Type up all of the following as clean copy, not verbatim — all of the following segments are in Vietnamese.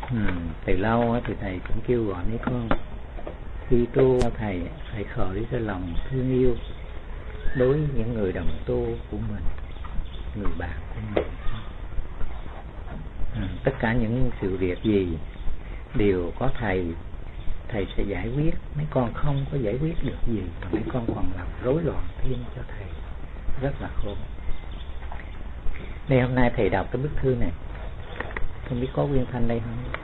Từ lâu thì thầy cũng kêu gọi mấy con khi tu thầy phải khởi ra lòng thương yêu đối với những người đồng tu của mình, người bạn của mình. Tất cả những sự việc gì đều có thầy sẽ giải quyết. Mấy con không có giải quyết được gì mà mấy con còn làm rối loạn thêm cho thầy, rất là khôn. Đây hôm nay thầy đọc cái bức thư này, không biết có Nguyên Thanh đây không?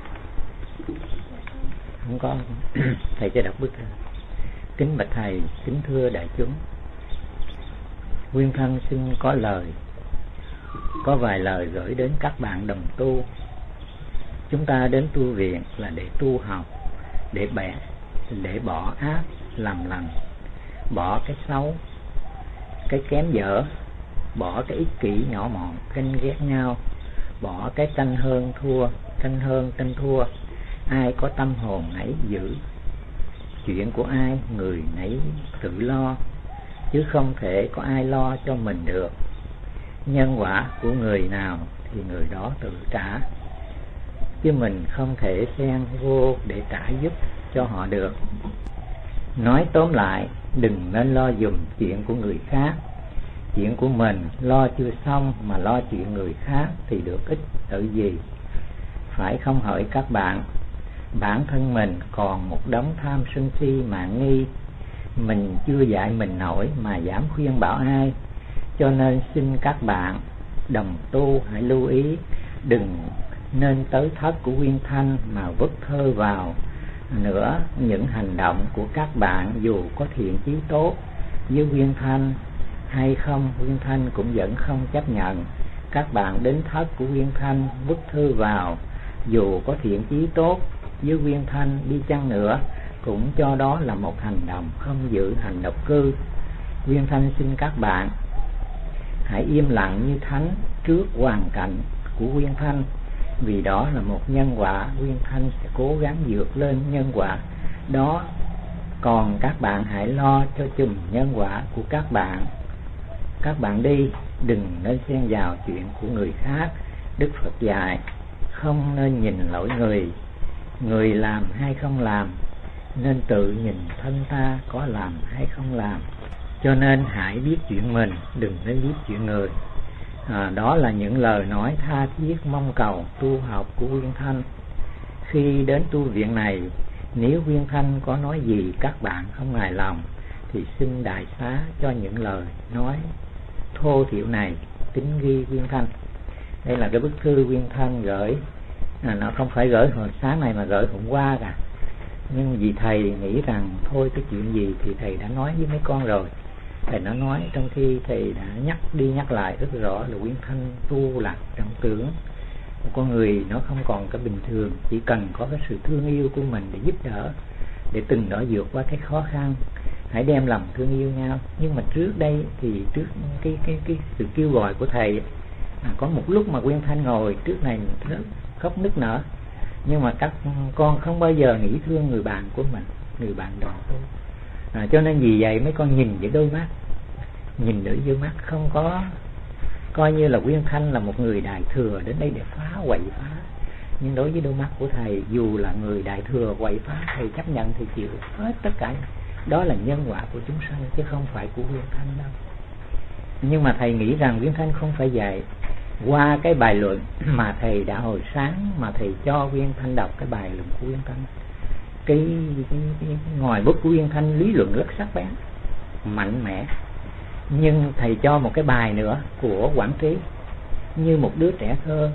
Không có. Thầy sẽ đọc bức thư. Kính bạch thầy, kính thưa đại chúng, Nguyên Thanh xin có vài lời gửi đến các bạn đồng tu. Chúng ta đến tu viện là để tu học, để bỏ ác làm lành, bỏ cái xấu, cái kém dở, bỏ cái ích kỷ nhỏ mọn, ganh ghét nhau, bỏ cái tranh hơn tranh thua. Ai có tâm hồn nấy giữ, chuyện của ai người nấy tự lo, chứ không thể có ai lo cho mình được. Nhân quả của người nào thì người đó tự trả, chứ mình không thể xen vô để trả giúp cho họ được. Nói tóm lại, đừng nên lo dùm chuyện của người khác. Chuyện của mình lo chưa xong mà lo chuyện người khác thì được ích tự gì? Phải không hỡi các bạn? Bản thân mình còn một đống tham sân si mạn nghi, mình chưa dạy mình nổi mà dám khuyên bảo ai. Cho nên xin các bạn đồng tu hãy lưu ý, đừng nên tới thất của Nguyên Thanh mà vứt thơ vào nữa. Những hành động của các bạn dù có thiện chí tốt với Nguyên Thanh hay không, Nguyên Thanh cũng vẫn không chấp nhận. Các bạn đến thất của Nguyên Thanh vứt thư vào, dù có thiện chí tốt với Nguyên Thanh đi chăng nữa, cũng cho đó là một hành động không giữ hành độc cư. Nguyên Thanh xin các bạn hãy im lặng như thánh trước hoàn cảnh của Nguyên Thanh, vì đó là một nhân quả. Nguyên Thanh sẽ cố gắng vượt lên nhân quả đó, còn các bạn hãy lo cho chùm nhân quả của các bạn. Các bạn đi, đừng nên xen vào chuyện của người khác. Đức Phật dạy không nên nhìn lỗi người làm hay không làm, nên tự nhìn thân ta có làm hay không làm. Cho nên hãy biết chuyện mình, đừng nên biết chuyện người. Đó là những lời nói tha thiết mong cầu tu học của Nguyên Thanh. Khi đến tu viện này, nếu Nguyên Thanh có nói gì các bạn không hài lòng thì xin đại xá cho những lời nói thô thiểu này, tín ghi Nguyên Thanh. Đây là cái bức thư Nguyên Thanh gửi, nó không phải gửi hồi sáng này mà gửi hôm qua cả. Nhưng vì thầy nghĩ rằng thôi cái chuyện gì thì thầy đã nói với mấy con rồi. Thầy nó nói trong khi thầy đã nhắc đi nhắc lại rất rõ là Nguyên Thanh tu là trong tưởng một con người nó không còn cái bình thường, chỉ cần có cái sự thương yêu của mình để giúp đỡ, để từng đó vượt qua cái khó khăn. Hãy đem lòng thương yêu nhau. Nhưng mà trước đây thì trước cái sự kêu gọi của thầy, có một lúc mà Nguyên Thanh ngồi trước này khóc nức nở, nhưng mà các con không bao giờ nghĩ thương người bạn của mình, người bạn đồng tu. Cho nên vì vậy mấy con nhìn với đôi mắt, nhìn với đôi mắt, không có coi như là Nguyên Thanh là một người đại thừa đến đây để phá quậy phá. Nhưng đối với đôi mắt của thầy, dù là người đại thừa quậy phá, thầy chấp nhận thì chịu hết tất cả. Đó là nhân quả của chúng sanh chứ không phải của Nguyên Thanh đâu. Nhưng mà thầy nghĩ rằng Nguyên Thanh không phải dạy. Qua cái bài luận mà thầy đã hồi sáng mà thầy cho Nguyên Thanh đọc cái bài luận của Nguyên Thanh, cái ngòi bút của Nguyên Thanh lý luận rất sắc bén, mạnh mẽ. Nhưng thầy cho một cái bài nữa của Quảng Trí như một đứa trẻ thơ.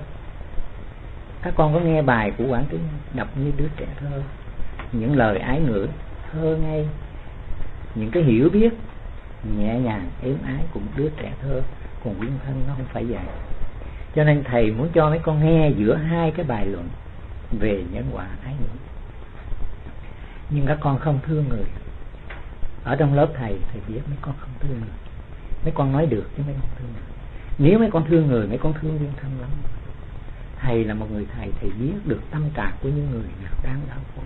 Các con có nghe bài của Quảng Trí đọc như đứa trẻ thơ, những lời ái ngữ thơ ngây, những cái hiểu biết nhẹ nhàng êm ái của một đứa trẻ thơ. Còn Nguyên Thanh nó không phải vậy. Cho nên thầy muốn cho mấy con nghe giữa hai cái bài luận về nhân quả ái ngữ. Nhưng các con không thương người. Ở trong lớp thầy biết mấy con không thương người. Mấy con nói được chứ mấy con thương người. Nếu mấy con thương người, mấy con thương Nguyên Thanh lắm. Thầy là một người thầy biết được tâm trạng của những người nào đang đau khổ.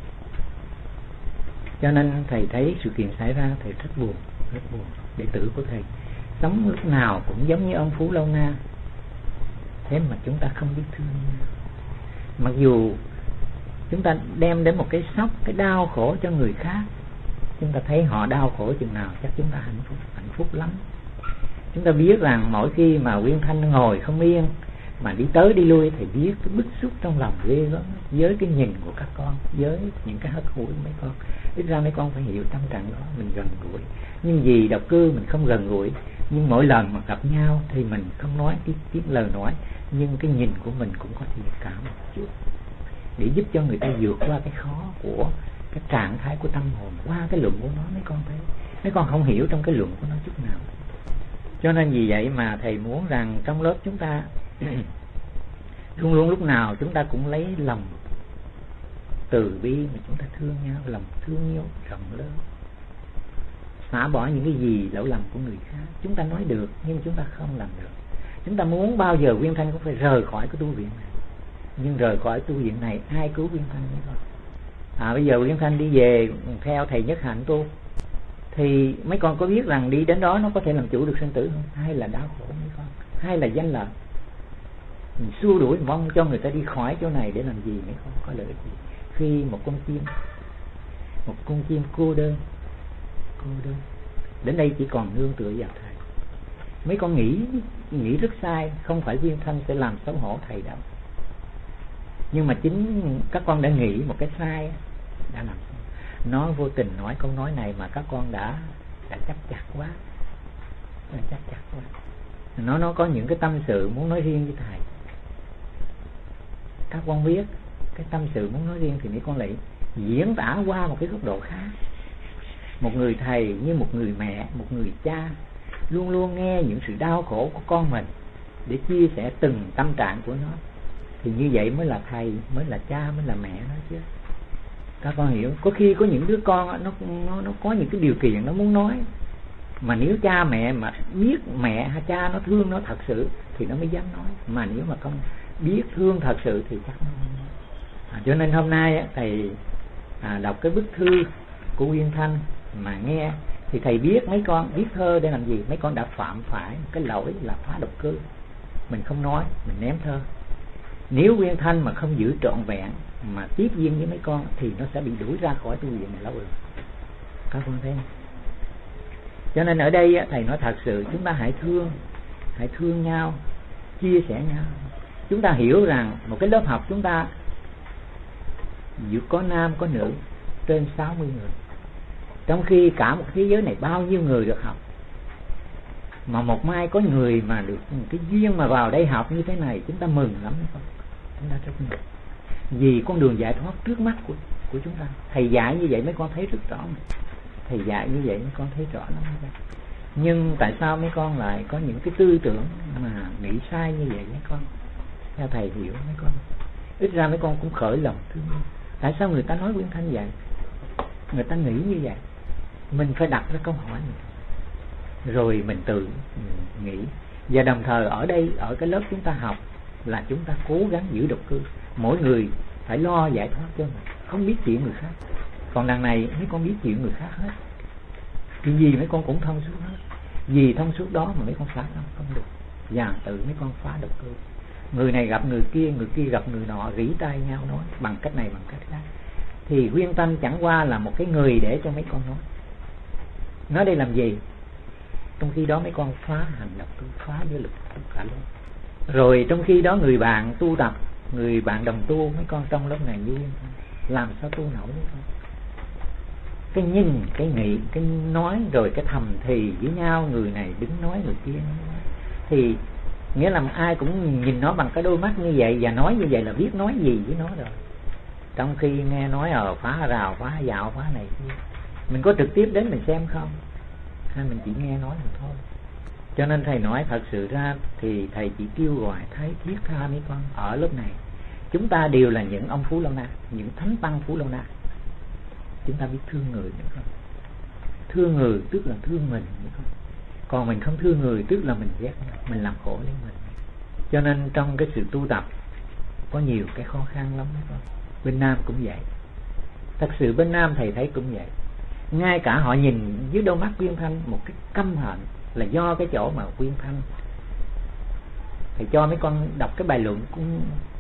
Cho nên thầy thấy sự kiện xảy ra thầy rất buồn. Đệ tử của thầy sống lúc nào cũng giống như ông Phú Lâu Na, thế mà chúng ta không biết thương. Mặc dù chúng ta đem đến một cái sốc, cái đau khổ cho người khác. Chúng ta thấy họ đau khổ chừng nào chắc chúng ta hạnh phúc lắm. Chúng ta biết rằng mỗi khi mà Nguyên Thanh ngồi không yên, mà đi tới đi lui, thì biết cái bức xúc trong lòng ghê gớm với cái nhìn của các con, với những cái hất hủi mấy con. Ít ra mấy con phải hiểu tâm trạng đó, mình gần gũi. Nhưng vì độc cư mình không gần gũi, nhưng mỗi lần mà gặp nhau thì mình không nói tiếng lời nói, nhưng cái nhìn của mình cũng có thiện cảm một chút, để giúp cho người ta vượt qua cái khó của cái trạng thái của tâm hồn qua cái luận của nó. Mấy con thấy, mấy con không hiểu trong cái luận của nó chút nào. Cho nên vì vậy mà thầy muốn rằng trong lớp chúng ta luôn luôn lúc nào chúng ta cũng lấy lòng từ bi mà chúng ta thương nhau, lòng thương yêu rộng lớn, xả bỏ những cái gì lỗi lầm của người khác. Chúng ta nói được nhưng chúng ta không làm được. Chúng ta muốn bao giờ Nguyên Thanh cũng phải rời khỏi cái tu viện này, nhưng rời khỏi tu viện này ai cứu Nguyên Thanh mấy con? Bây giờ Nguyên Thanh đi về theo thầy Nhất Hạnh tu, thì mấy con có biết rằng đi đến đó nó có thể làm chủ được sinh tử không? Hay là đau khổ mấy con? Hay là danh lợi? Mình xua đuổi mong cho người ta đi khỏi chỗ này để làm gì mấy con? Có lợi gì? Khi một con chim cô đơn đến đây chỉ còn nương tựa vào thầy. Mấy con nghĩ rất sai. Không phải Nguyên Thanh sẽ làm xấu hổ thầy đâu, nhưng mà chính các con đã nghĩ một cái sai, đã làm nó vô tình nói câu nói này mà các con đã chấp chặt quá, nó có những cái tâm sự muốn nói riêng với thầy. Các con biết cái tâm sự muốn nói riêng thì mấy con lại diễn tả qua một cái góc độ khác. Một người thầy như một người mẹ, một người cha, luôn luôn nghe những sự đau khổ của con mình để chia sẻ từng tâm trạng của nó, thì như vậy mới là thầy, mới là cha, mới là mẹ nó chứ. Các con hiểu, có khi có những đứa con nó có những cái điều kiện nó muốn nói, mà nếu cha mẹ mà biết mẹ hay cha nó thương nó thật sự thì nó mới dám nói, mà nếu mà không biết thương thật sự thì chắc nó không nói. Cho nên hôm nay thầy đọc cái bức thư của Nguyên Thanh mà nghe, thì thầy biết mấy con viết thơ để làm gì. Mấy con đã phạm phải một cái lỗi là phá độc cư. Mình không nói, mình ném thơ. Nếu Nguyên Thanh mà không giữ trọn vẹn mà tiếp duyên với mấy con thì nó sẽ bị đuổi ra khỏi tu viện này lâu rồi. Các con thấy không? Cho nên ở đây thầy nói thật sự chúng ta hãy thương nhau, chia sẻ nhau. Chúng ta hiểu rằng một cái lớp học chúng ta vừa có nam có nữ trên 60 người, trong khi cả một thế giới này bao nhiêu người được học. Mà một mai có người mà được cái duyên mà vào đây học như thế này, chúng ta mừng lắm. Chúng ta rất mừng vì con đường giải thoát trước mắt của chúng ta. Thầy dạy như vậy mấy con thấy rất rõ. Thầy dạy như vậy mấy con thấy rõ lắm. Nhưng tại sao mấy con lại có những cái tư tưởng mà nghĩ sai như vậy mấy con? Theo thầy hiểu mấy con, ít ra mấy con cũng khởi lòng thương yêu. Tại sao người ta nói Nguyên Thanh vậy? Người ta nghĩ như vậy. Mình phải đặt ra câu hỏi này, rồi mình tự nghĩ. Và đồng thời ở đây, ở cái lớp chúng ta học là chúng ta cố gắng giữ độc cư. Mỗi người phải lo giải thoát cho mình, không biết chuyện người khác. Còn đằng này mấy con biết chuyện người khác hết, cái gì mấy con cũng thông suốt hết. Vì thông suốt đó mà mấy con phá không được. Và tự mấy con phá độc cư. Người này gặp người kia gặp người nọ, rỉ tai nhau nói bằng cách này bằng cách khác. Thì Nguyên Thanh chẳng qua là một cái người để cho mấy con nói. Nói đây làm gì? Trong khi đó mấy con phá hành độc cư, phá giới lực cả luôn. Rồi trong khi đó người bạn tu tập, người bạn đồng tu mấy con trong lớp này như làm sao tu nổi mấy con? Cái nhìn, cái nghĩ, cái nói, rồi cái thầm thì với nhau, người này đứng nói người kia nói. Thì nghĩa là ai cũng nhìn nó bằng cái đôi mắt như vậy, và nói như vậy là biết nói gì với nó rồi. Trong khi nghe nói phá rào, phá dạo, phá này kia, mình có trực tiếp đến mình xem không? Hay mình chỉ nghe nói mà thôi. Cho nên thầy nói thật sự ra thì thầy chỉ kêu gọi thấy thiết tha mấy con ở lớp này. Chúng ta đều là những ông Phú Lâu Na, những thánh tăng Phú Lâu Na. Chúng ta biết thương người nữa không? Thương người tức là thương mình nữa không? Còn mình không thương người tức là mình ghét mình làm khổ lấy mình. Cho nên trong cái sự tu tập có nhiều cái khó khăn lắm mấy con. Bên Nam cũng vậy. Thật sự bên Nam thầy thấy cũng vậy. Ngay cả họ nhìn dưới đôi mắt Nguyên Thanh một cái căm hận là do cái chỗ mà Nguyên Thanh. Thầy cho mấy con đọc cái bài luận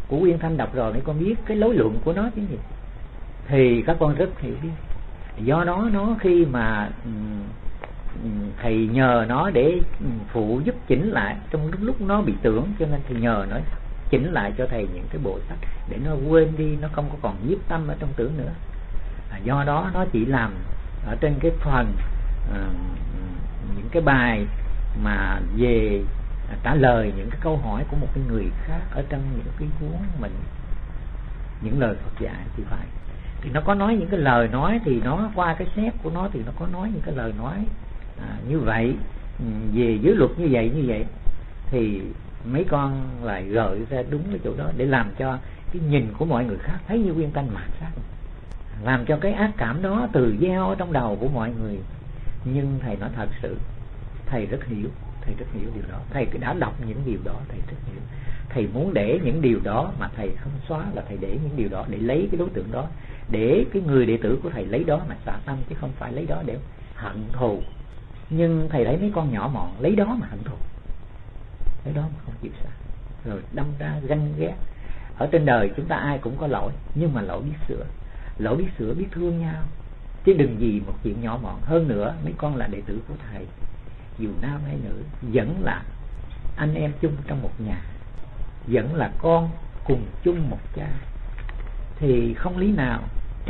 của Uyên Thanh đọc rồi mấy con biết cái lối luận của nó chứ gì, thì các con rất hiểu biết. Do đó nó khi mà thầy nhờ nó để phụ giúp chỉnh lại trong lúc nó bị tưởng, cho nên thầy nhờ nó chỉnh lại cho thầy những cái bộ sách để nó quên đi, nó không có còn nhiếp tâm ở trong tưởng nữa. Do đó nó chỉ làm ở trên cái phần những cái bài mà về trả lời những cái câu hỏi của một cái người khác ở trong những cái cuốn mình, những lời Phật dạy thì phải. Thì nó có nói những cái lời nói, thì nó qua cái xét của nó thì nó có nói những cái lời nói như vậy, về giới luật như vậy, thì mấy con lại gợi ra đúng cái chỗ đó để làm cho cái nhìn của mọi người khác thấy như Uyên Thanh mạt sát, làm cho cái ác cảm đó từ gieo ở trong đầu của mọi người. Nhưng thầy nói thật sự, thầy rất hiểu điều đó, thầy đã đọc những điều đó, thầy rất hiểu. Thầy muốn để những điều đó mà thầy không xóa, là thầy để những điều đó để lấy cái đối tượng đó, để cái người đệ tử của thầy lấy đó mà xả tâm, chứ không phải lấy đó để hận thù. Nhưng thầy thấy mấy con nhỏ mọn lấy đó mà hận thù, lấy đó mà không chịu xả, rồi đâm ra ganh ghét. Ở trên đời chúng ta ai cũng có lỗi, nhưng mà lỗi biết sửa, biết thương nhau, chứ đừng gì một chuyện nhỏ mọn. Hơn nữa mấy con là đệ tử của thầy, dù nam hay nữ, vẫn là anh em chung trong một nhà, vẫn là con cùng chung một cha, thì không lý nào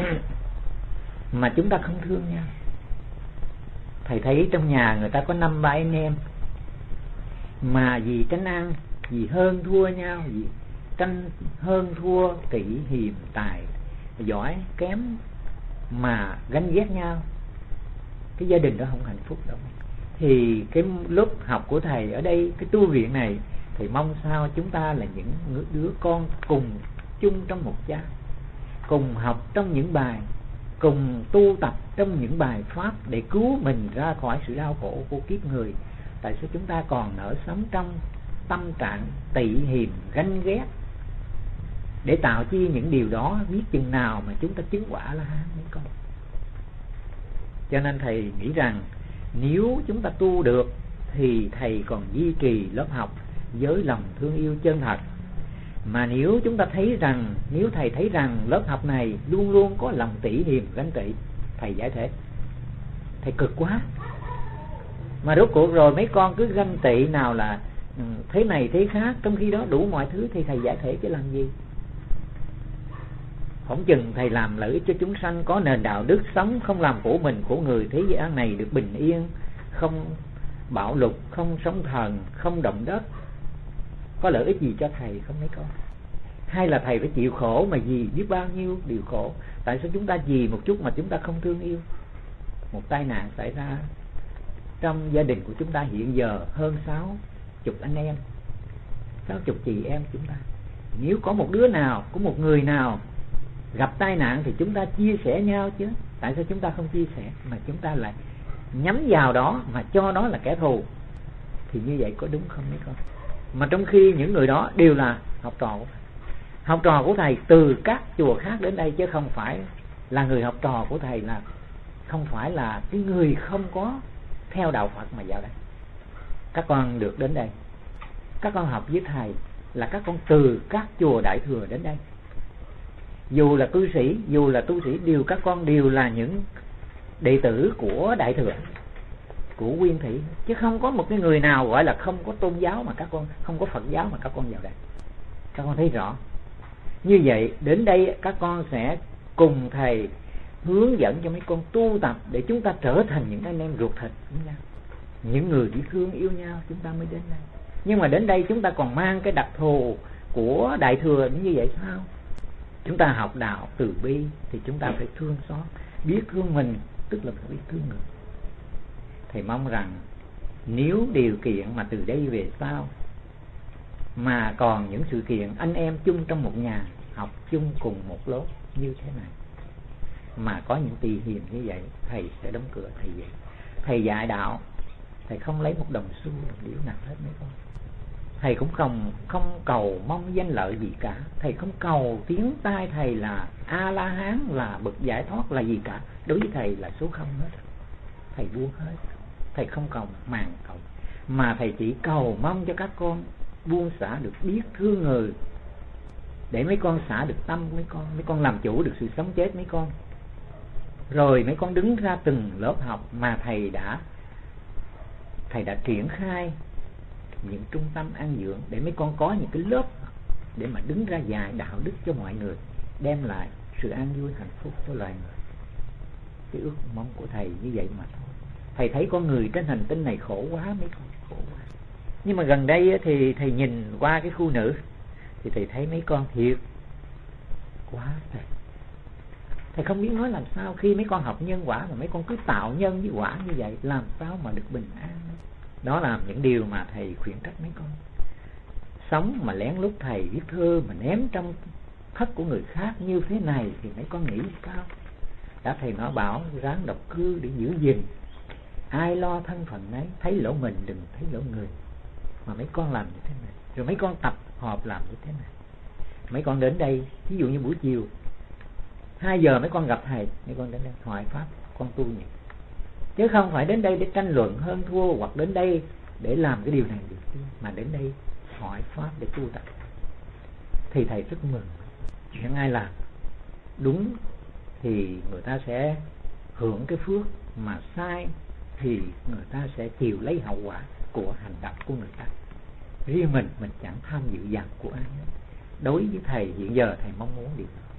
mà chúng ta không thương nhau. Thầy thấy trong nhà người ta có 5-3 anh em, mà vì tranh ăn, vì hơn thua nhau, vì tranh hơn thua, kỹ hiềm tài giỏi kém mà ganh ghét nhau, cái gia đình đó không hạnh phúc đâu. Thì cái lớp học của thầy ở đây, cái tu viện này, thầy mong sao chúng ta là những đứa con cùng chung trong một cha, cùng học trong những bài, cùng tu tập trong những bài pháp để cứu mình ra khỏi sự đau khổ của kiếp người. Tại sao chúng ta còn nở sống trong tâm trạng tị hiềm ganh ghét, để tạo chi những điều đó, biết chừng nào mà chúng ta chứng quả là mấy con. Cho nên thầy nghĩ rằng nếu chúng ta tu được thì thầy còn duy trì lớp học với lòng thương yêu chân thật. Mà nếu chúng ta thấy rằng, nếu thầy thấy rằng lớp học này luôn luôn có lòng tỉ hiềm ganh tị, thầy giải thể, thầy cực quá. Mà rốt cuộc rồi mấy con cứ ganh tị, nào là thế này thế khác, trong khi đó đủ mọi thứ, thì thầy giải thể chứ làm gì. Không chừng thầy làm lợi ích cho chúng sanh, có nền đạo đức sống, không làm khổ mình khổ người, thế gian này được bình yên, không bạo lục, không sóng thần, không động đất. Có lợi ích gì cho thầy không mấy con? Hay là thầy phải chịu khổ mà vì biết bao nhiêu điều khổ? Tại sao chúng ta vì một chút mà chúng ta không thương yêu? Một tai nạn xảy ra trong gia đình của chúng ta hiện giờ hơn 60 anh em, 60 chị em chúng ta. Nếu có một đứa nào, có một người nào gặp tai nạn thì chúng ta chia sẻ nhau chứ. Tại sao chúng ta không chia sẻ mà chúng ta lại nhắm vào đó mà cho đó là kẻ thù? Thì như vậy có đúng không mấy con? Mà trong khi những người đó đều là học trò của thầy, học trò của thầy từ các chùa khác đến đây, chứ không phải là người học trò của thầy, là không phải là cái người không có theo đạo Phật mà vào đây. Các con được đến đây, các con học với thầy là các con từ các chùa Đại Thừa đến đây. Dù là cư sĩ, dù là tu sĩ, các con đều là những đệ tử của Đại Thừa, của Nguyên Thủy, chứ không có một cái người nào gọi là không có tôn giáo mà các con, không có Phật giáo mà các con vào đây. Các con thấy rõ. Như vậy đến đây các con sẽ cùng thầy hướng dẫn cho mấy con tu tập để chúng ta trở thành những anh em ruột thịt với nhau, những người biết thương yêu nhau, chúng ta mới đến đây. Nhưng mà đến đây chúng ta còn mang cái đặc thù của Đại Thừa như vậy sao? Chúng ta học đạo từ bi thì chúng ta phải thương xót, biết thương mình, tức là phải biết thương người. Thầy mong rằng nếu điều kiện mà từ đây về sau mà còn những sự kiện anh em chung trong một nhà, học chung cùng một lớp như thế này, mà có những tỳ hiềm như vậy, thầy sẽ đóng cửa thầy vậy. Thầy dạy đạo, thầy không lấy một đồng xu đồng điểu nào hết mấy con. Thầy cũng không cầu mong danh lợi gì cả. Thầy không cầu tiếng tai thầy là A-la-hán, là bậc giải thoát là gì cả. Đối với thầy là số không hết. Thầy buông hết. Thầy không cầu màng cầu, mà thầy chỉ cầu mong cho các con buông xả được, biết thương người, để mấy con xả được tâm của mấy con làm chủ được sự sống chết mấy con. Rồi mấy con đứng ra từng lớp học mà thầy đã triển khai những trung tâm an dưỡng để mấy con có những cái lớp để mà đứng ra dạy đạo đức cho mọi người, đem lại sự an vui hạnh phúc cho loài người. Cái ước mong của thầy như vậy mà thôi. Thầy thấy con người trên hành tinh này khổ quá, mấy con khổ quá. Nhưng mà gần đây thì thầy nhìn qua cái khu nữ thì thầy thấy mấy con thiệt quá thầy. Thầy không biết nói làm sao khi mấy con học nhân quả mà mấy con cứ tạo nhân với quả như vậy, làm sao mà được bình an. Đó là những điều mà thầy khuyến trách mấy con. Sống mà lén lút thầy viết thơ mà ném trong thất của người khác như thế này thì mấy con nghĩ sao? Đã thầy nói bảo ráng độc cư để giữ gìn, ai lo thân phận ấy, thấy lỗ mình đừng thấy lỗ người. Mà mấy con làm như thế này, rồi mấy con tập họp làm như thế này. Mấy con đến đây, ví dụ như buổi chiều 2 giờ mấy con gặp thầy, mấy con đến đây hỏi pháp con tu nhỉ, chứ không phải đến đây để tranh luận hơn thua, hoặc đến đây để làm cái điều này điều kia, mà đến đây hỏi pháp để tu tập. Thì thầy rất mừng. Chuyện ai làm đúng thì người ta sẽ hưởng cái phước, mà sai thì người ta sẽ chịu lấy hậu quả của hành động của người ta. Riêng mình chẳng tham dự giặc của ai hết. Đối với thầy hiện giờ thầy mong muốn điều đó.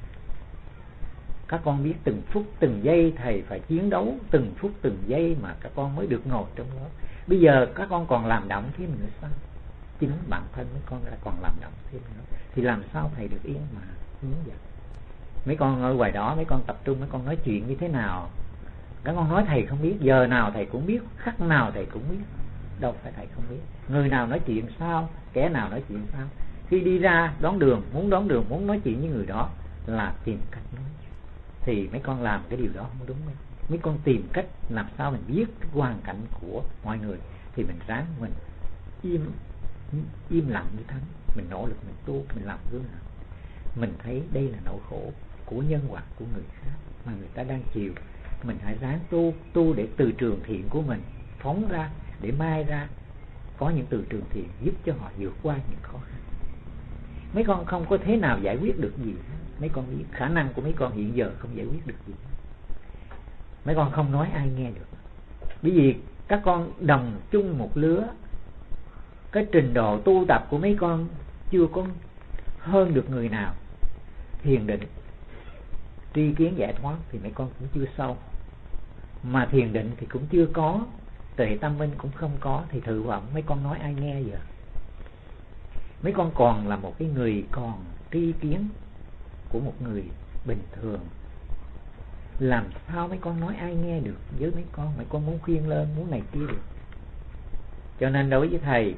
Các con biết từng phút từng giây thầy phải chiến đấu, từng phút từng giây mà các con mới được ngồi trong lớp. Bây giờ các con còn làm động thêm nữa sao? Chính bản thân mấy con đã còn làm động thêm nữa, thì làm sao thầy được yên mà hướng dẫn. Mấy con ở ngoài đó mấy con tập trung, mấy con nói chuyện như thế nào các con nói thầy không biết. Giờ nào thầy cũng biết, khắc nào thầy cũng biết, đâu phải thầy không biết. Người nào nói chuyện sao, kẻ nào nói chuyện sao. Khi đi ra đón đường, muốn nói chuyện với người đó là tìm cách nói. Thì mấy con làm cái điều đó không đúng. Mấy con tìm cách làm sao mình biết cái hoàn cảnh của mọi người, thì mình ráng mình im lặng như thánh. Mình nỗ lực mình tu, mình làm gương nào. Mình thấy đây là nỗi khổ của nhân quả của người khác mà người ta đang chịu. Mình hãy ráng tu để từ trường thiện của mình phóng ra, để mai ra có những từ trường thiện giúp cho họ vượt qua những khó khăn. Mấy con không có thế nào giải quyết được gì. Mấy con biết khả năng của mấy con hiện giờ không giải quyết được gì. Mấy con không nói ai nghe được. Bởi vì các con đồng chung một lứa, cái trình độ tu tập của mấy con chưa có hơn được người nào. Thiền định, tri kiến giải thoát thì mấy con cũng chưa sâu, mà thiền định thì cũng chưa có, tuệ tâm minh cũng không có, thì thử vọng mấy con nói ai nghe giờ. Mấy con còn là một cái người còn tri kiến của một người bình thường, làm sao mấy con nói ai nghe được với mấy con. Mấy con muốn khuyên lên, muốn này kia được. Cho nên đối với thầy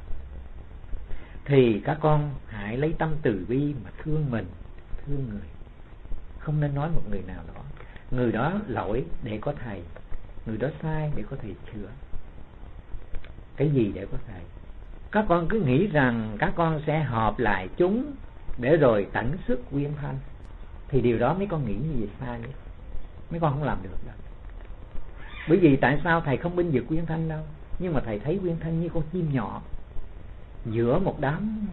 thì các con hãy lấy tâm từ bi mà thương mình, thương người. Không nên nói một người nào đó, người đó lỗi để có thầy, người đó sai để có thầy sửa. Cái gì để có thầy? Các con cứ nghĩ rằng các con sẽ họp lại chúng để rồi tận sức quyên thanh, thì điều đó mấy con nghĩ như vậy sai nữa. Mấy con không làm được đâu. Bởi vì tại sao thầy không binh vực quyên thanh đâu, nhưng mà thầy thấy quyên thanh như con chim nhỏ giữa một đám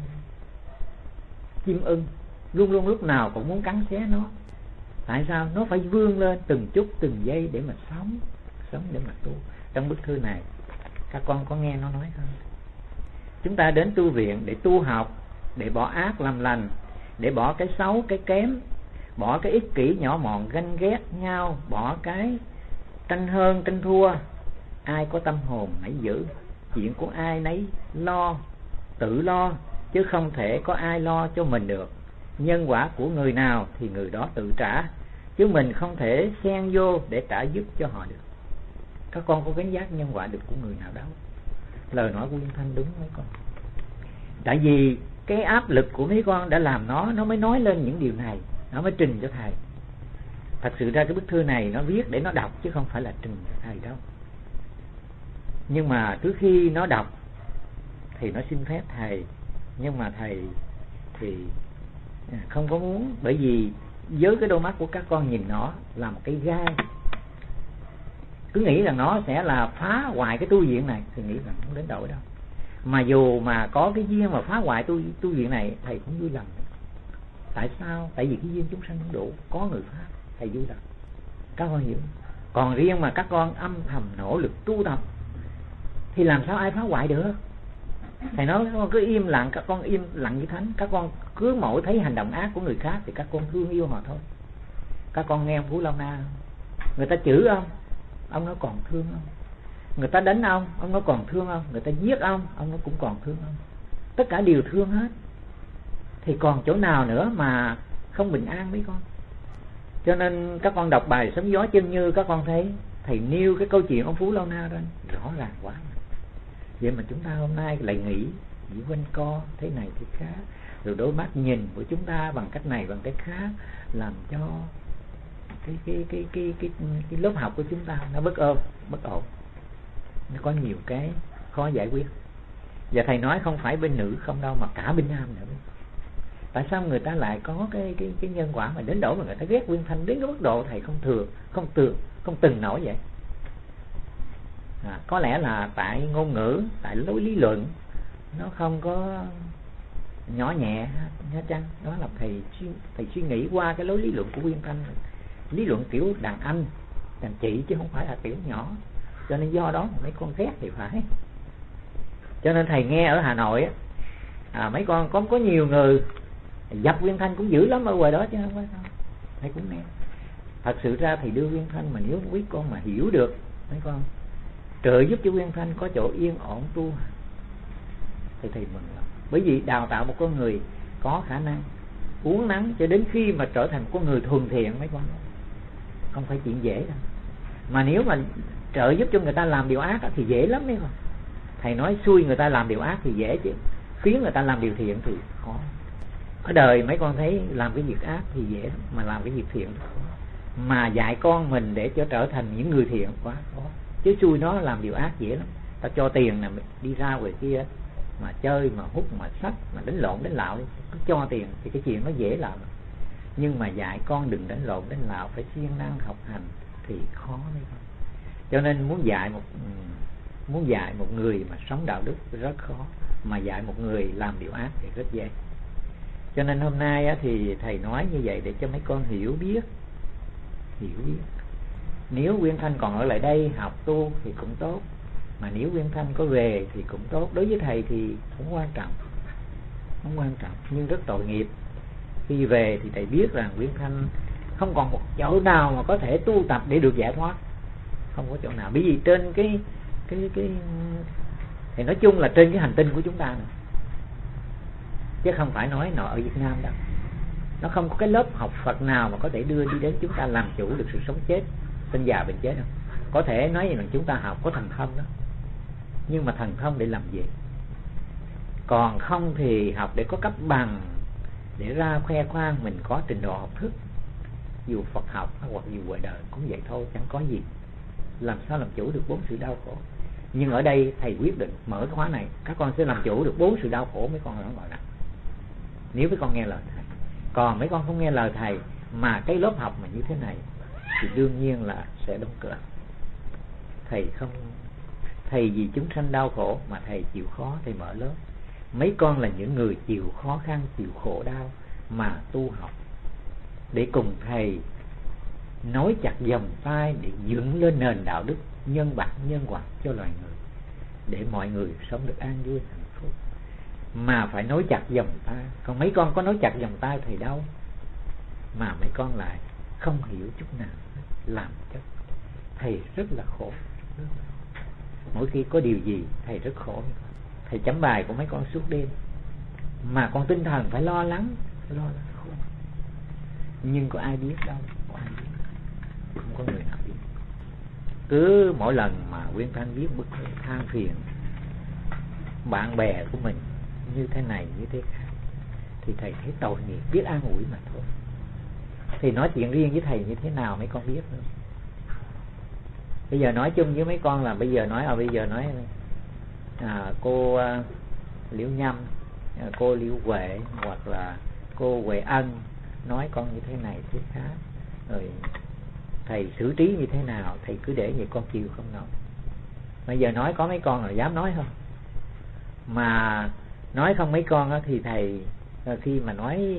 chim ưng, luôn luôn lúc nào cũng muốn cắn xé nó. Tại sao? Nó phải vươn lên từng chút từng giây để mà sống để mà tu. Trong bức thư này các con có nghe nó nói không? Chúng ta đến tu viện để tu học, để bỏ ác làm lành, để bỏ cái xấu cái kém, bỏ cái ích kỷ nhỏ mọn ganh ghét nhau, bỏ cái tranh hơn tranh thua. Ai có tâm hồn hãy giữ, chuyện của ai nấy lo, tự lo, chứ không thể có ai lo cho mình được. Nhân quả của người nào thì người đó tự trả, chứ mình không thể xen vô để trả giúp cho họ được. Các con có gánh vác nhân quả được của người nào đâu. Lời nói của Uyên Thanh đúng mấy con. Tại vì cái áp lực của mấy con đã làm nó mới nói lên những điều này, nó mới trình cho thầy. Thật sự ra cái bức thư này nó viết để nó đọc chứ không phải là trình cho thầy đâu. Nhưng mà trước khi nó đọc thì nó xin phép thầy, nhưng mà thầy thì không có muốn, bởi vì với cái đôi mắt của các con nhìn nó là một cái gai, cứ nghĩ rằng nó sẽ là phá hoại cái tu viện này, thì nghĩ rằng không đến đổi đâu. Mà dù mà có cái duyên mà phá hoại tu viện này, thầy cũng vui lòng. Tại sao? Tại vì cái duyên chúng sanh không đủ, có người pháp, thầy vui lòng các con hiểu. Còn riêng mà các con âm thầm nỗ lực tu tập thì làm sao ai phá hoại được. Thầy nói các con cứ im lặng, các con im lặng như thánh. Các con cứ mỗi thấy hành động ác của người khác thì các con thương yêu họ thôi. Các con nghe ông Phú Lâu Na, người ta chửi ông nó còn thương ông. Người ta đánh ông nó còn thương ông. Người ta giết ông nó cũng còn thương ông. Tất cả đều thương hết. Thì còn chỗ nào nữa mà không bình an mấy con. Cho nên các con đọc bài Sóng Gió Chân Như, các con thấy thầy nêu cái câu chuyện ông Phú Lâu Na ra rõ ràng quá. Vậy mà chúng ta hôm nay lại nghĩ chỉ quanh co thế này thế khác, rồi đôi mắt nhìn của chúng ta bằng cách này bằng cách khác, làm cho cái lớp học của chúng ta nó bất ổn. Nó có nhiều cái khó giải quyết. Và thầy nói không phải bên nữ không đâu, mà cả bên nam nữa. Tại sao người ta lại có cái nhân quả mà đến độ mà người ta ghét Nguyên Thanh đến cái mức độ thầy không từng nổi vậy. Có lẽ là tại ngôn ngữ, tại lối lý luận nó không có nhỏ nhẹ nha chăng. Đó là thầy suy nghĩ qua cái lối lý luận của Nguyên Thanh, lý luận kiểu đàn anh, đàn chị chứ không phải là tiểu nhỏ. Cho nên do đó mấy con ghét thì phải. Cho nên thầy nghe ở Hà Nội mấy con có nhiều người dập Nguyên Thanh cũng dữ lắm ở ngoài đó chứ không phải đâu. Thầy cũng nghe. Thật sự ra thầy đưa Nguyên Thanh mà nếu quý con mà hiểu được, mấy con trợ giúp cho Nguyên Thanh có chỗ yên ổn tu thì thầy mừng lắm. Bởi vì đào tạo một con người có khả năng uốn nắn cho đến khi mà trở thành con người thuần thiện, mấy con không phải chuyện dễ đâu. Mà nếu mà trợ giúp cho người ta làm điều ác thì dễ lắm mấy con. Thầy nói xui người ta làm điều ác thì dễ chứ khiến người ta làm điều thiện thì khó. Ở đời mấy con thấy làm cái việc ác thì dễ lắm, mà làm cái việc thiện thì khó. Mà dạy con mình để cho trở thành những người thiện quá khó. Chứ xui nó làm điều ác dễ lắm. Ta cho tiền nè, đi ra ngoài kia mà chơi, mà hút, mà sách, mà đánh lộn đánh lạo, cứ cho tiền thì cái chuyện nó dễ làm. Nhưng mà dạy con đừng đánh lộn đánh lạo, phải siêng năng học hành thì khó mấy con. Cho nên muốn dạy một người mà sống đạo đức rất khó, mà dạy một người làm điều ác thì rất dễ. Cho nên hôm nay thì thầy nói như vậy để cho mấy con hiểu biết. Nếu Nguyên Thanh còn ở lại đây học tu thì cũng tốt, mà nếu Nguyên Thanh có về thì cũng tốt. Đối với thầy thì không quan trọng, nhưng rất tội nghiệp. Khi về thì thầy biết rằng Nguyên Thanh không còn một chỗ nào mà có thể tu tập để được giải thoát, không có chỗ nào. Bởi vì trên cái thì nói chung là trên cái hành tinh của chúng ta này, chứ không phải nói ở Việt Nam đâu. Nó không có cái lớp học Phật nào mà có thể đưa đi đến chúng ta làm chủ được sự sống chết, sinh già bệnh chết đâu. Có thể nói rằng chúng ta học có thần thông đó, nhưng mà thần thông để làm gì? Còn không thì học để có cấp bằng, để ra khoe khoang mình có trình độ học thức. Dù Phật học hoặc dù ngoài đời cũng vậy thôi, chẳng có gì. Làm sao làm chủ được 4 sự đau khổ? Nhưng ở đây thầy quyết định mở cái khóa này, các con sẽ làm chủ được 4 sự đau khổ. Mấy con không bảo đảm, nếu mấy con nghe lời thầy. Còn mấy con không nghe lời thầy mà cái lớp học mà như thế này thì đương nhiên là sẽ đóng cửa. Thầy vì chúng sanh đau khổ mà thầy chịu khó, thầy mở lớp. Mấy con là những người chịu khó khăn, chịu khổ đau mà tu học, để cùng thầy nối chặt vòng tay để dựng lên nền đạo đức nhân bản nhân quả cho loài người, để mọi người sống được an vui hạnh phúc. Mà phải nối chặt vòng tay. Còn mấy con có nối chặt vòng tay thầy đâu, mà mấy con lại không hiểu chút nào, làm cho thầy rất là khổ. Mỗi khi có điều gì thầy rất khổ. Thầy chấm bài của mấy con suốt đêm, mà con tinh thần phải lo lắng khổ. Nhưng có ai biết đâu, không có người nào biết. Cứ mỗi lần mà Nguyên Thanh viết bức than phiền bạn bè của mình như thế này như thế khác, thì thầy thấy tội nghiệp, biết an ủi mà thôi. Thì nói chuyện riêng với thầy như thế nào mấy con biết nữa. Bây giờ nói chung với mấy con là bây giờ nói cô Liễu Nhâm, cô Liễu Huệ hoặc là cô Huệ Ân nói con như thế này thế khác, rồi thầy xử trí như thế nào, thầy cứ để vậy con chịu không nổi. Bây giờ nói có mấy con là dám nói không? Mà nói không mấy con thì thầy khi mà nói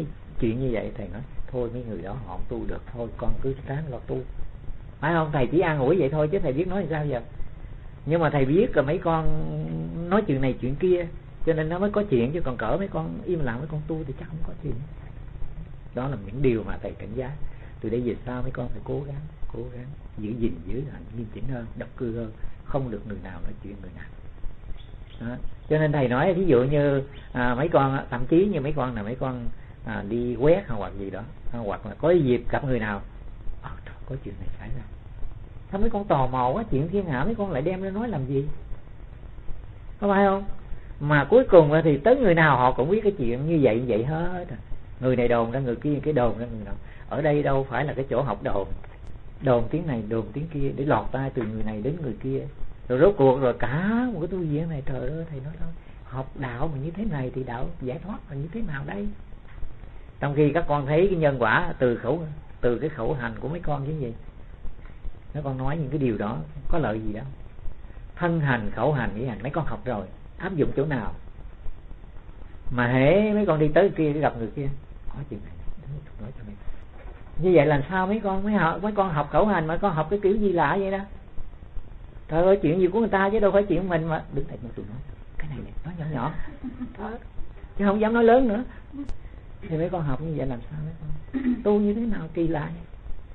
chuyện như vậy, thầy nói thôi mấy người đó họ không tu được, thôi con cứ ráng lo tu, phải không? Thầy chỉ an ủi vậy thôi chứ thầy biết nói làm sao giờ. Nhưng mà thầy biết là mấy con nói chuyện này chuyện kia cho nên nó mới có chuyện, chứ còn cỡ mấy con im lặng mấy con tu thì chắc không có chuyện. Đó là những điều mà thầy cảnh giác. Từ đây về sau mấy con phải cố gắng giữ gìn giữ hành nghiêm chỉnh hơn, độc cư hơn, không được người nào nói chuyện người nào. Đó. Cho nên thầy nói ví dụ như mấy con, thậm chí như mấy con là mấy con đi quét hoặc gì đó, hoặc là có dịp gặp người nào có chuyện này xảy ra, sao mấy con tò mò quá, chuyện thiên hạ mấy con lại đem ra nói làm gì, có phải không? Mà cuối cùng thì tới người nào họ cũng biết cái chuyện như vậy hết. Người này đồn ra người kia, cái đồn ra người nào. Ở đây đâu phải là cái chỗ học đồn tiếng này đồn tiếng kia để lọt tai từ người này đến người kia, rồi rốt cuộc rồi cả một cái tu viện này, trời ơi thầy nói thôi, học đạo mà như thế này thì đạo giải thoát là như thế nào đây? Trong khi các con thấy cái nhân quả từ cái khẩu hành của mấy con chứ gì, mấy con nói những cái điều đó có lợi gì đâu. Thân hành, khẩu hành, ý hành mấy con học rồi, áp dụng chỗ nào mà hễ mấy con đi tới kia gặp người kia có chuyện này nói cho mấy. Như vậy làm sao mấy con học khẩu hành mà con học cái kiểu gì lạ vậy đó? Trời ơi, chuyện gì của người ta chứ đâu phải chuyện của mình mà. Đứng lại tụi nó cái này nói nhỏ đó, chứ không dám nói lớn nữa. Thì mấy con học như vậy làm sao mấy con tu như thế nào kỳ lạ vậy?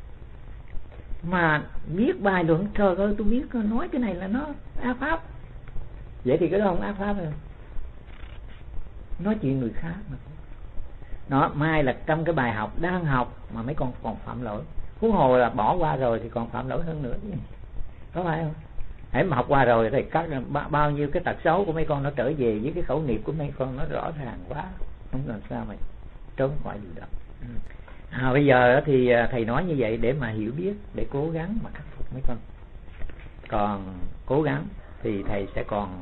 Mà viết bài luận, trời ơi tôi biết nói cái này là nó ác pháp, vậy thì cái đó không ác pháp rồi, nói chuyện người khác mà. Nó mai là trong cái bài học đang học mà mấy con còn phạm lỗi, huống hồ là bỏ qua rồi thì còn phạm lỗi hơn nữa chứ, có phải không? Hãy mà học qua rồi thì bao nhiêu cái tật xấu của mấy con nó trở về với cái khẩu nghiệp của mấy con nó rõ ràng quá, không làm sao mà trốn khỏi điều đó. Bây giờ thì thầy nói như vậy để mà hiểu biết, để cố gắng mà khắc phục mấy con. Còn cố gắng thì thầy sẽ còn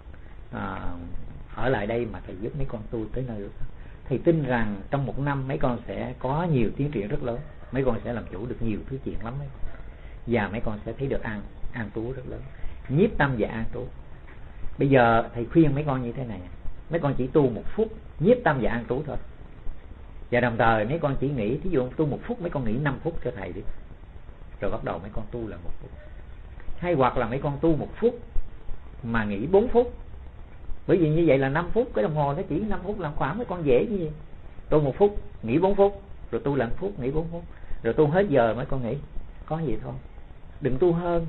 ở lại đây mà thầy giúp mấy con tu tới nơi được. Thầy tin rằng trong một năm mấy con sẽ có nhiều tiến triển rất lớn, mấy con sẽ làm chủ được nhiều thứ chuyện lắm ấy. Và mấy con sẽ thấy được an trú rất lớn, nhiếp tâm và an trú. Bây giờ thầy khuyên mấy con như thế này, mấy con chỉ tu 1 phút nhiếp tâm và an trú thôi, và đồng thời mấy con chỉ nghĩ, thí dụ tu 1 phút mấy con nghĩ 5 phút cho thầy đi, rồi bắt đầu mấy con tu là 1 phút. Hay hoặc là mấy con tu 1 phút mà nghỉ 4 phút, bởi vì như vậy là 5 phút, cái đồng hồ nó chỉ 5 phút làm khoảng mấy con dễ như vậy. Tu 1 phút nghỉ 4 phút, rồi tu lại 1 phút nghỉ 4 phút, rồi tu hết giờ mấy con nghỉ, có gì thôi, đừng tu hơn.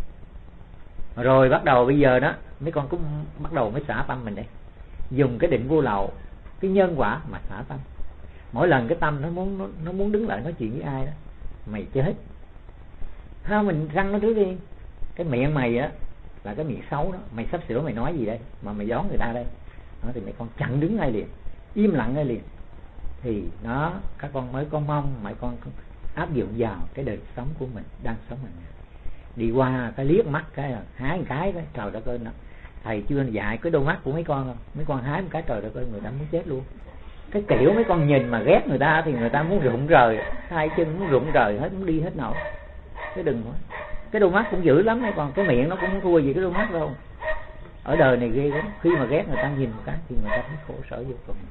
Rồi bắt đầu bây giờ đó mấy con cũng bắt đầu mới xả tâm mình đây, dùng cái định vô lậu, cái nhân quả mà xả tâm. Mỗi lần cái tâm nó muốn đứng lại nói chuyện với ai đó, mày chết, sao mình răng nó trước đi, cái miệng mày á là cái miệng xấu đó, mày sắp sửa mày nói gì đây mà mày gió người ta đây đó, thì mấy con chặn đứng ngay liền, im lặng ngay liền, thì nó các con mới có mong mấy con áp dụng vào cái đời sống của mình đang sống mình. Đi qua cái liếc mắt cái hái một cái trời đất ơi, thầy chưa dạy cái đôi mắt của mấy con không, mấy con hái một cái trời đất ơi người ta muốn chết luôn. Cái kiểu mấy con nhìn mà ghét người ta thì người ta muốn rụng rời, hai chân muốn rụng rời hết, muốn đi hết nổi. Cái đừng quá, cái đôi mắt cũng dữ lắm, mấy con cái miệng nó cũng không thua gì cái đôi mắt đâu. Ở đời này ghê lắm, khi mà ghét người ta nhìn một cái thì người ta thấy khổ sở vô cùng.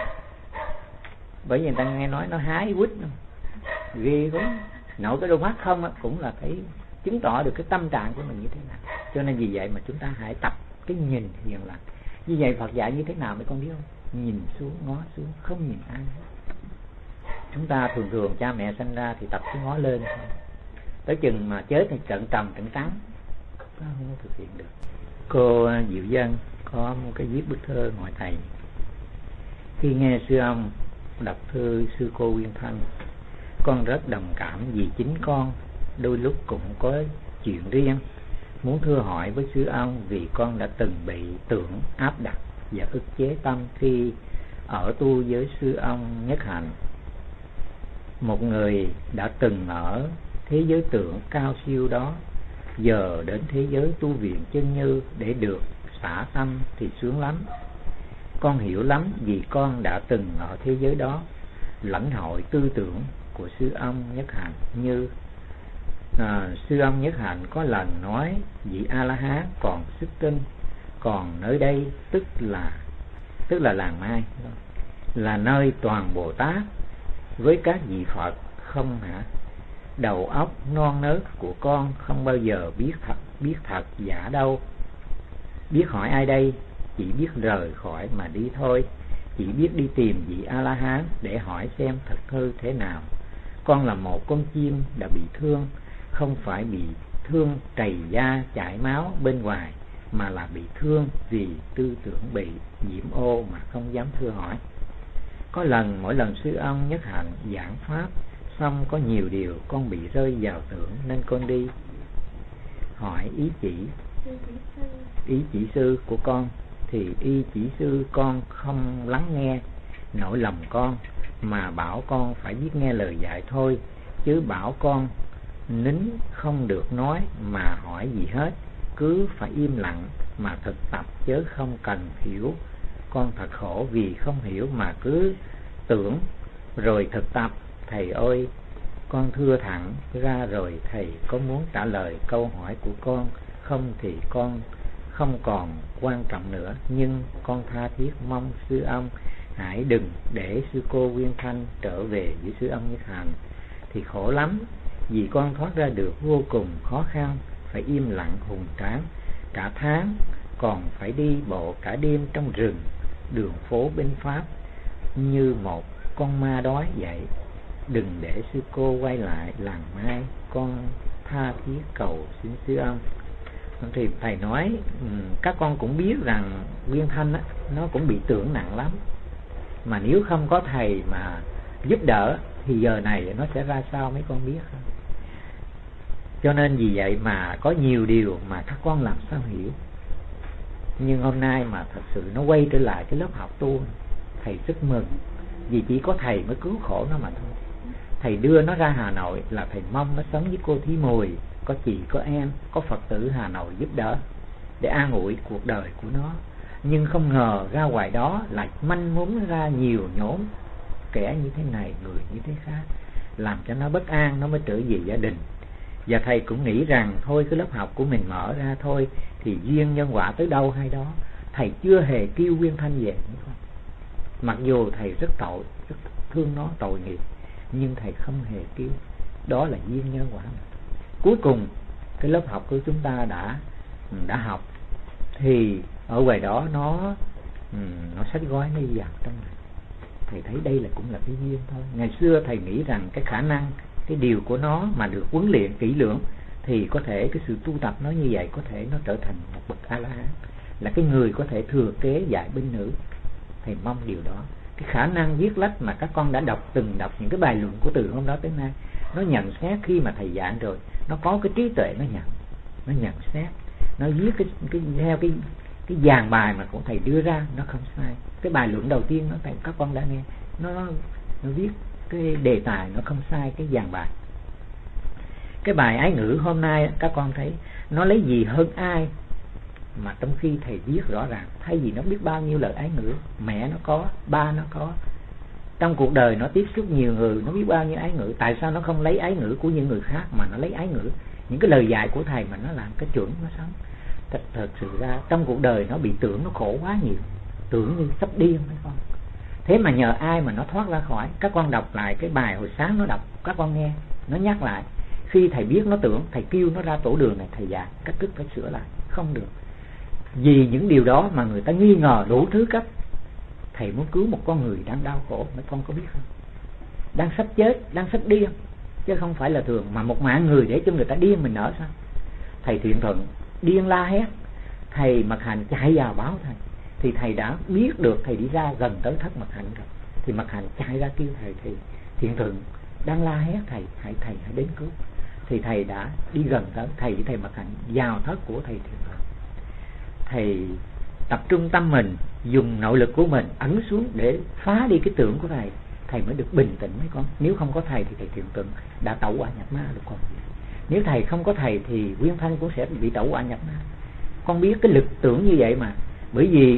Bởi vì người ta nghe nói nó hái quýt ghê lắm. Nội cái đôi mắt không cũng là thấy chứng tỏ được cái tâm trạng của mình như thế nào. Cho nên vì vậy mà chúng ta hãy tập cái nhìn hiền lành. Như vậy Phật dạy như thế nào mấy con biết không? Nhìn xuống, ngó xuống, không nhìn ai hết. Chúng ta thường cha mẹ sinh ra thì tập cái ngó lên thôi. Tới chừng mà chết thì trận trầm trận trắng, nó không có thực hiện được. Cô Diệu Dân có một cái viết bức thơ ngoài thầy. Khi nghe sư ông đọc thư sư cô Uyên Thanh, con rất đồng cảm vì chính con đôi lúc cũng có chuyện riêng muốn thưa hỏi với sư ông, vì con đã từng bị tưởng áp đặt và ức chế tâm khi ở tu với sư ông Nhất Hạnh, một người đã từng ở thế giới tưởng cao siêu đó, giờ đến thế giới tu viện chân như để được xả tâm thì sướng lắm. Con hiểu lắm vì con đã từng ở thế giới đó, lãnh hội tư tưởng của sư ông Nhất Hạnh. Như sư ông Nhất Hạnh có lần nói vị A-la-hán còn sức tinh, còn nơi đây tức là làng Mai, là nơi toàn Bồ Tát, với các vị Phật không hả? Đầu óc non nớt của con không bao giờ biết thật giả đâu. Biết hỏi ai đây? Chỉ biết rời khỏi mà đi thôi. Chỉ biết đi tìm vị A-la-hán để hỏi xem thật hư thế nào. Con là một con chim đã bị thương, không phải bị thương trầy da chảy máu bên ngoài, mà là bị thương vì tư tưởng bị nhiễm ô mà không dám thưa hỏi. Có lần mỗi lần sư ông nhất hạnh giảng pháp xong, có nhiều điều con bị rơi vào tưởng nên con đi hỏi ý chỉ sư của con, thì y chỉ sư con không lắng nghe nỗi lòng con, mà bảo con phải biết nghe lời dạy thôi, chứ bảo con nín không được nói mà hỏi gì hết, cứ phải im lặng mà thực tập chứ không cần hiểu. Con thật khổ vì không hiểu mà cứ tưởng rồi thực tập. Thầy ơi, con thưa thẳng ra rồi, thầy có muốn trả lời câu hỏi của con không thì con không còn quan trọng nữa, nhưng con tha thiết mong sư ông hãy đừng để sư cô Nguyên Thanh trở về với sư ông Nhất Hạnh, thì khổ lắm, vì con thoát ra được vô cùng khó khăn, phải im lặng hùng tráng cả tháng, còn phải đi bộ cả đêm trong rừng, đường phố bên Pháp như một con ma đói vậy. Đừng để sư cô quay lại làng mai, con tha thiết cầu xin sư ông. Thì thầy nói các con cũng biết rằng Nguyên Thanh á, nó cũng bị tưởng nặng lắm, mà nếu không có thầy mà giúp đỡ thì giờ này nó sẽ ra sao mấy con biết không? Cho nên vì vậy mà có nhiều điều mà các con làm sao hiểu. Nhưng hôm nay mà thật sự nó quay trở lại cái lớp học tu, thầy rất mừng, vì chỉ có thầy mới cứu khổ nó mà thôi. Thầy đưa nó ra Hà Nội là thầy mong nó sống với cô Thí Mùi, có chị, có em, có Phật tử Hà Nội giúp đỡ để an ủi cuộc đời của nó. Nhưng không ngờ ra ngoài đó lại manh mún ra nhiều nhóm kẻ như thế này, người như thế khác, làm cho nó bất an, nó mới trở về gia đình. Và thầy cũng nghĩ rằng thôi cái lớp học của mình mở ra thôi, thì duyên nhân quả tới đâu hay đó. Thầy chưa hề kêu Nguyên Thanh về, mặc dù thầy rất tội, rất thương nó, tội nghiệp, nhưng thầy không hề kêu. Đó là duyên nhân quả. Cuối cùng cái lớp học của chúng ta đã học, thì ở ngoài đó nó xách gói nó vào trong này. Thầy thấy đây là cũng là cái duyên thôi. Ngày xưa thầy nghĩ rằng cái khả năng, cái điều của nó mà được huấn luyện kỹ lưỡng thì có thể cái sự tu tập nó như vậy, có thể nó trở thành một bậc A-la-hán, là cái người có thể thừa kế dạy bên nữ. Thầy mong điều đó. Cái khả năng viết lách mà các con đã từng đọc những cái bài luận của từ hôm đó tới nay, nó nhận xét khi mà thầy giảng rồi, nó có cái trí tuệ, nó nhận xét, nó viết theo cái dàn bài mà của thầy đưa ra, nó không sai. Cái bài luận đầu tiên nó thầy các con đã nghe, nó viết cái đề tài nó không sai cái dàn bài. Cái bài ái ngữ hôm nay các con thấy nó lấy gì hơn ai, mà trong khi thầy viết rõ ràng, thay vì nó biết bao nhiêu lời ái ngữ, mẹ nó có, ba nó có, trong cuộc đời nó tiếp xúc nhiều người, nó biết bao nhiêu ái ngữ. Tại sao nó không lấy ái ngữ của những người khác mà nó lấy ái ngữ những cái lời dạy của thầy mà nó làm cái chuẩn nó sống? Thật sự ra trong cuộc đời nó bị tưởng, nó khổ quá nhiều, tưởng như sắp điên mấy con. Thế mà nhờ ai mà nó thoát ra khỏi. Các con đọc lại cái bài hồi sáng nó đọc, các con nghe nó nhắc lại. Khi thầy biết nó tưởng, thầy kêu nó ra tổ đường này thầy dạy, cách thức phải sửa lại, không được. Vì những điều đó mà người ta nghi ngờ đủ thứ cách. Thầy muốn cứu một con người đang đau khổ, mấy con có biết không? Đang sắp chết, đang sắp điên, chứ không phải là thường. Mà một mạng người để cho người ta điên mình ở sao? Thầy Thiện Thuận điên la hét, thầy Mật Hạnh chạy vào báo thầy, thì thầy đã biết được. Thầy đi ra gần tới thất Mật Hạnh rồi, thì Mật Hạnh chạy ra kêu thầy, thì Thiện Thuận đang la hét thầy hãy đến cứu. Thì thầy đã đi gần tới, thầy với thầy Mật Hạnh vào thất của thầy Thiện Thuận. Thầy tập trung tâm mình, dùng nội lực của mình ấn xuống để phá đi cái tưởng của thầy, thầy mới được bình tĩnh mấy con. Nếu không có thầy thì thầy Thiện Thuận đã tẩu hỏa nhập ma được còn gì. Nếu thầy không có thầy thì Nguyên Thanh cũng sẽ bị tẩu hỏa nhập ma. Con biết cái lực tưởng như vậy mà. Bởi vì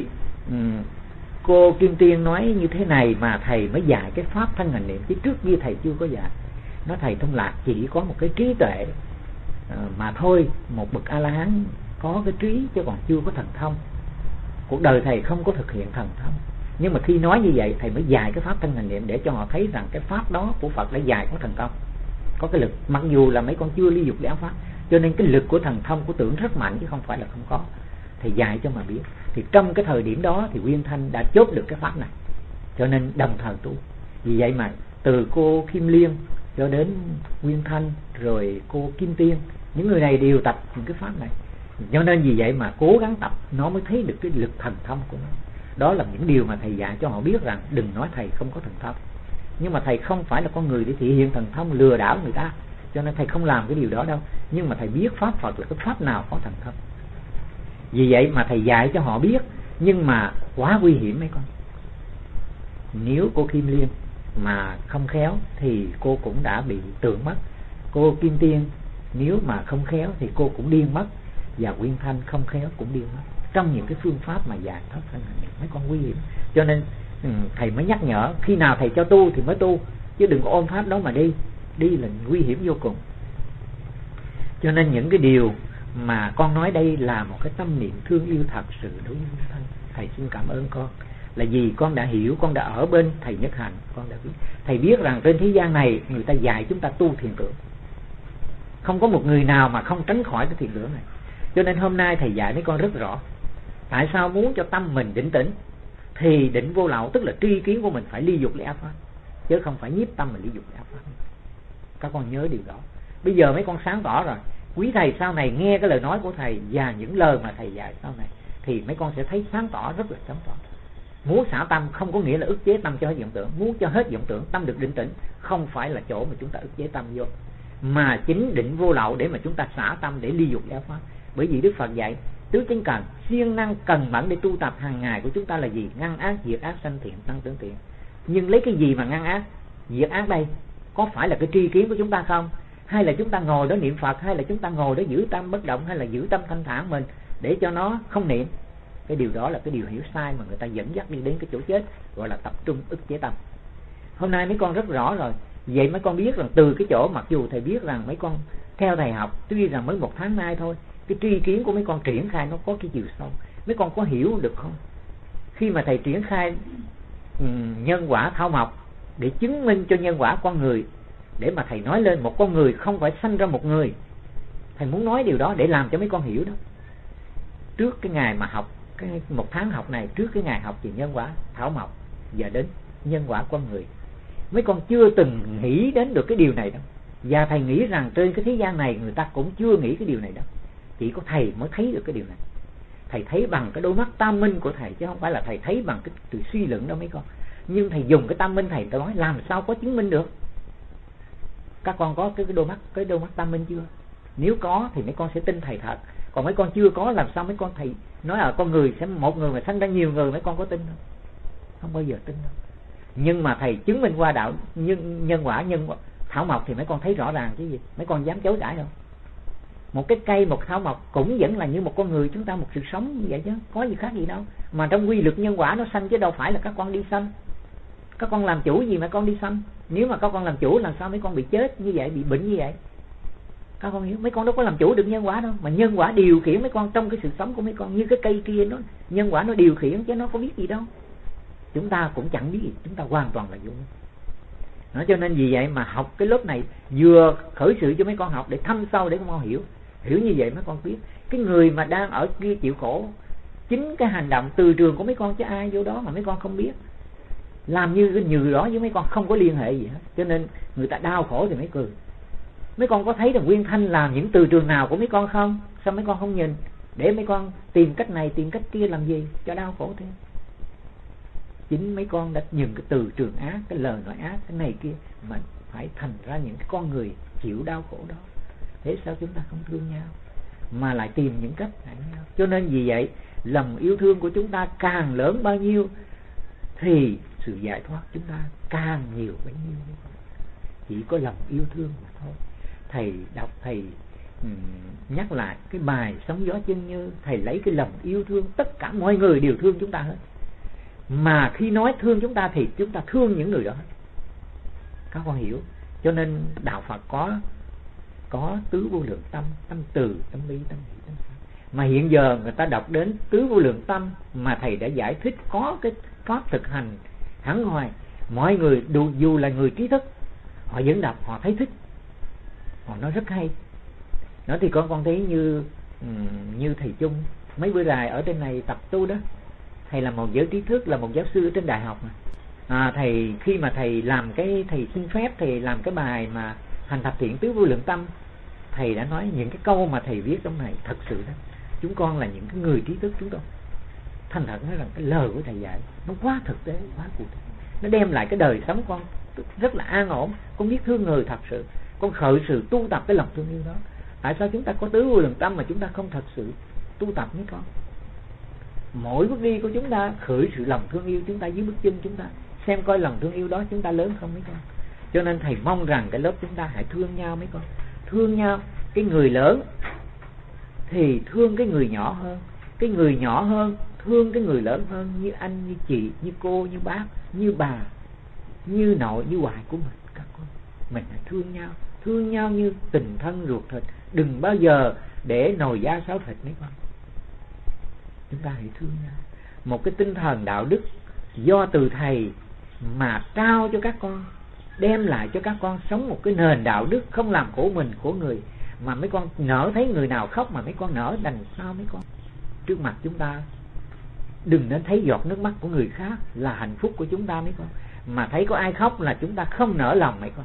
cô Kim Tiên nói như thế này mà thầy mới dạy cái pháp thân hành niệm, chứ trước kia thầy chưa có dạy. Nói thầy Thông Lạc chỉ có một cái trí tuệ mà thôi. Một bậc A-la-hán có cái trí chứ còn chưa có thần thông. Cuộc đời thầy không có thực hiện thần thông, Nhưng mà khi nói như vậy thầy mới dạy cái pháp thân hành niệm để cho họ thấy rằng cái pháp đó của Phật đã dạy có thần thông, có cái lực. Mặc dù là mấy con chưa ly dục giáo pháp, cho nên cái lực của thần thông của tưởng rất mạnh chứ không phải là không có. Thầy dạy cho mà biết. Thì trong cái thời điểm đó thì Nguyên Thanh đã chốt được cái pháp này, cho nên đồng thời tu. Vì vậy mà từ cô Kim Liên cho đến Nguyên Thanh rồi cô Kim Tiên, những người này đều tập những cái pháp này. Cho nên vì vậy mà cố gắng tập nó mới thấy được cái lực thần thông của nó. Đó là những điều mà thầy dạy cho họ biết rằng đừng nói thầy không có thần thông. Nhưng mà thầy không phải là con người để thể hiện thần thông lừa đảo người ta, cho nên thầy không làm cái điều đó đâu. Nhưng mà thầy biết pháp Phật là cái pháp nào có thần thông. Vì vậy mà thầy dạy cho họ biết, nhưng mà quá nguy hiểm mấy con. Nếu cô Kim Liên mà không khéo thì cô cũng đã bị tượng mất. Cô Kim Tiên nếu mà không khéo thì cô cũng điên mất. Và Nguyên Thanh không khéo cũng điên mất. Trong những cái phương pháp mà dạy thoát thân hành niệm, mấy con nguy hiểm. Cho nên thầy mới nhắc nhở, khi nào thầy cho tu thì mới tu, chứ đừng có ôm pháp đó mà đi là nguy hiểm vô cùng. Cho nên những cái điều mà con nói đây là một cái tâm niệm thương yêu thật sự đối với Nguyên Thanh. Thầy xin cảm ơn con, là vì con đã hiểu, con đã ở bên thầy Nhất Hạnh, con đã biết. Thầy biết rằng trên thế gian này người ta dạy chúng ta tu thiền tưởng, không có một người nào mà không tránh khỏi cái thiền tưởng này. Cho nên hôm nay thầy dạy mấy con rất rõ. Tại sao muốn cho tâm mình định tĩnh thì định vô lậu, tức là tri kiến của mình phải ly dục ly ác pháp, chứ không phải nhiếp tâm mình ly dục ly ác pháp. Các con nhớ điều đó. Bây giờ mấy con sáng tỏ rồi. Quý thầy sau này nghe cái lời nói của thầy và những lời mà thầy dạy sau này thì mấy con sẽ thấy sáng tỏ, rất là sáng tỏ. Muốn xả tâm không có nghĩa là ức chế tâm cho hết vọng tưởng. Muốn cho hết vọng tưởng, tâm được định tĩnh, không phải là chỗ mà chúng ta ức chế tâm vô, mà chính định vô lậu để mà chúng ta xả tâm để ly dục ly ác pháp. Bởi vì Đức Phật dạy tứ chánh cần, siêng năng cần mẫn để tu tập hàng ngày của chúng ta là gì? Ngăn ác, diệt ác, sanh thiện, tăng trưởng thiện. Nhưng lấy cái gì mà ngăn ác, diệt ác đây? Có phải là cái tri kiến của chúng ta không? Hay là chúng ta ngồi đó niệm Phật, hay là chúng ta ngồi đó giữ tâm bất động, hay là giữ tâm thanh thản mình để cho nó không niệm? Cái điều đó là cái điều hiểu sai mà người ta dẫn dắt đi đến cái chỗ chết, gọi là tập trung ức chế tâm. Hôm nay mấy con rất rõ rồi. Vậy mấy con biết rằng từ cái chỗ, mặc dù thầy biết rằng mấy con theo thầy học, tuy rằng mới 1 tháng nay thôi, cái tri kiến của mấy con triển khai nó có cái chiều sâu. Mấy con có hiểu được không? Khi mà thầy triển khai nhân quả thảo mộc để chứng minh cho nhân quả con người, để mà thầy nói lên một con người không phải sanh ra một người, thầy muốn nói điều đó để làm cho mấy con hiểu đó. Trước cái ngày mà học cái 1 tháng học này, trước cái ngày học về nhân quả thảo mộc và đến nhân quả con người, mấy con chưa từng nghĩ đến được cái điều này đâu. Và thầy nghĩ rằng trên cái thế gian này người ta cũng chưa nghĩ cái điều này đâu. Chỉ có thầy mới thấy được cái điều này. Thầy thấy bằng cái đôi mắt tam minh của thầy, chứ không phải là thầy thấy bằng cái từ suy luận đâu mấy con. Nhưng thầy dùng cái tam minh, thầy nói làm sao có chứng minh được. Các con có cái đôi mắt tam minh chưa? Nếu có thì mấy con sẽ tin thầy thật. Còn mấy con chưa có, làm sao mấy con thầy nói là con người sẽ một người mà sanh ra nhiều người, mấy con có tin không? Không bao giờ tin đâu. Nhưng mà thầy chứng minh qua đạo nhân quả thảo mộc thì mấy con thấy rõ ràng chứ gì. Mấy con dám chối cãi đâu. Một cái cây, một thảo mộc cũng vẫn là như một con người chúng ta, một sự sống như vậy chứ có gì khác gì đâu. Mà trong quy luật nhân quả nó sanh chứ đâu phải là các con đi sanh. Các con làm chủ gì mà con đi sanh? Nếu mà các con làm chủ làm sao mấy con bị chết như vậy, bị bệnh như vậy? Các con hiểu, mấy con đâu có làm chủ được nhân quả đâu. Mà nhân quả điều khiển mấy con trong cái sự sống của mấy con. Như cái cây kia nó, nhân quả nó điều khiển chứ nó có biết gì đâu. Chúng ta cũng chẳng biết gì, chúng ta hoàn toàn là vô. Nó cho nên vì vậy mà học cái lớp này vừa khởi sự cho mấy con học để thâm sâu để các con hiểu. Hiểu như vậy mấy con biết cái người mà đang ở kia chịu khổ, chính cái hành động từ trường của mấy con chứ ai vô đó mà mấy con không biết. Làm như cái nhừ đó với mấy con không có liên hệ gì hết. Cho nên người ta đau khổ thì mấy cười. Mấy con có thấy rằng Nguyên Thanh làm những từ trường nào của mấy con không? Sao mấy con không nhìn? Để mấy con tìm cách này tìm cách kia làm gì cho đau khổ thêm? Chính mấy con đã nhìn cái từ trường ác, cái lời nói ác, cái này kia mà phải thành ra những cái con người chịu đau khổ đó. Thế sao chúng ta không thương nhau mà lại tìm những cách hại nhau? Cho nên vì vậy lòng yêu thương của chúng ta càng lớn bao nhiêu thì sự giải thoát chúng ta càng nhiều bấy nhiêu. Chỉ có lòng yêu thương mà thôi. Thầy đọc, thầy nhắc lại cái bài Sóng Gió Chân Như, thầy lấy cái lòng yêu thương, tất cả mọi người đều thương chúng ta hết. Mà khi nói thương chúng ta thì chúng ta thương những người đó. Các con hiểu. Cho nên đạo Phật có tứ vô lượng tâm, tâm từ, tâm bi, tâm hỷ, tâm pháp. Mà hiện giờ người ta đọc đến tứ vô lượng tâm mà thầy đã giải thích có cái pháp thực hành hẳn hoài. Mọi người dù là người trí thức, họ vẫn đọc, họ thấy thích, họ nói rất hay. Nói thì con thấy như thầy Chung mấy bữa dài ở trên này tập tu đó, thầy là một giới trí thức, là một giáo sư ở trên đại học mà. Thầy khi mà thầy làm thầy xin phép thầy làm cái bài mà hành thập thiện tứ vô lượng tâm, thầy đã nói những cái câu mà thầy viết trong này thật sự đó, chúng con là những cái người trí thức, chúng con thành thật nói rằng cái lời của thầy dạy nó quá thực tế, quá cụ thể, nó đem lại cái đời sống con rất là an ổn. Con biết thương người thật sự, con khởi sự tu tập cái lòng thương yêu đó. Tại sao chúng ta có tứ vô lượng tâm mà chúng ta không thật sự tu tập mấy con? Mỗi bước đi của chúng ta khởi sự lòng thương yêu chúng ta dưới bước chân chúng ta, xem coi lòng thương yêu đó chúng ta lớn không mấy con. Cho nên thầy mong rằng cái lớp chúng ta hãy thương nhau mấy con, thương nhau. Cái người lớn thì thương cái người nhỏ hơn, cái người nhỏ hơn thương cái người lớn hơn, như anh, như chị, như cô, như bác, như bà, như nội, như ngoại của mình. Các con, mình hãy thương nhau như tình thân ruột thịt, đừng bao giờ để nồi da sáo thịt mấy con. Chúng ta hãy thương nhau. Một cái tinh thần đạo đức do từ thầy mà trao cho các con, đem lại cho các con sống một cái nền đạo đức không làm khổ mình khổ người. Mà mấy con nỡ thấy người nào khóc mà mấy con nỡ đành sao mấy con? Trước mặt chúng ta đừng nên thấy giọt nước mắt của người khác là hạnh phúc của chúng ta mấy con, mà thấy có ai khóc là chúng ta không nỡ lòng mấy con.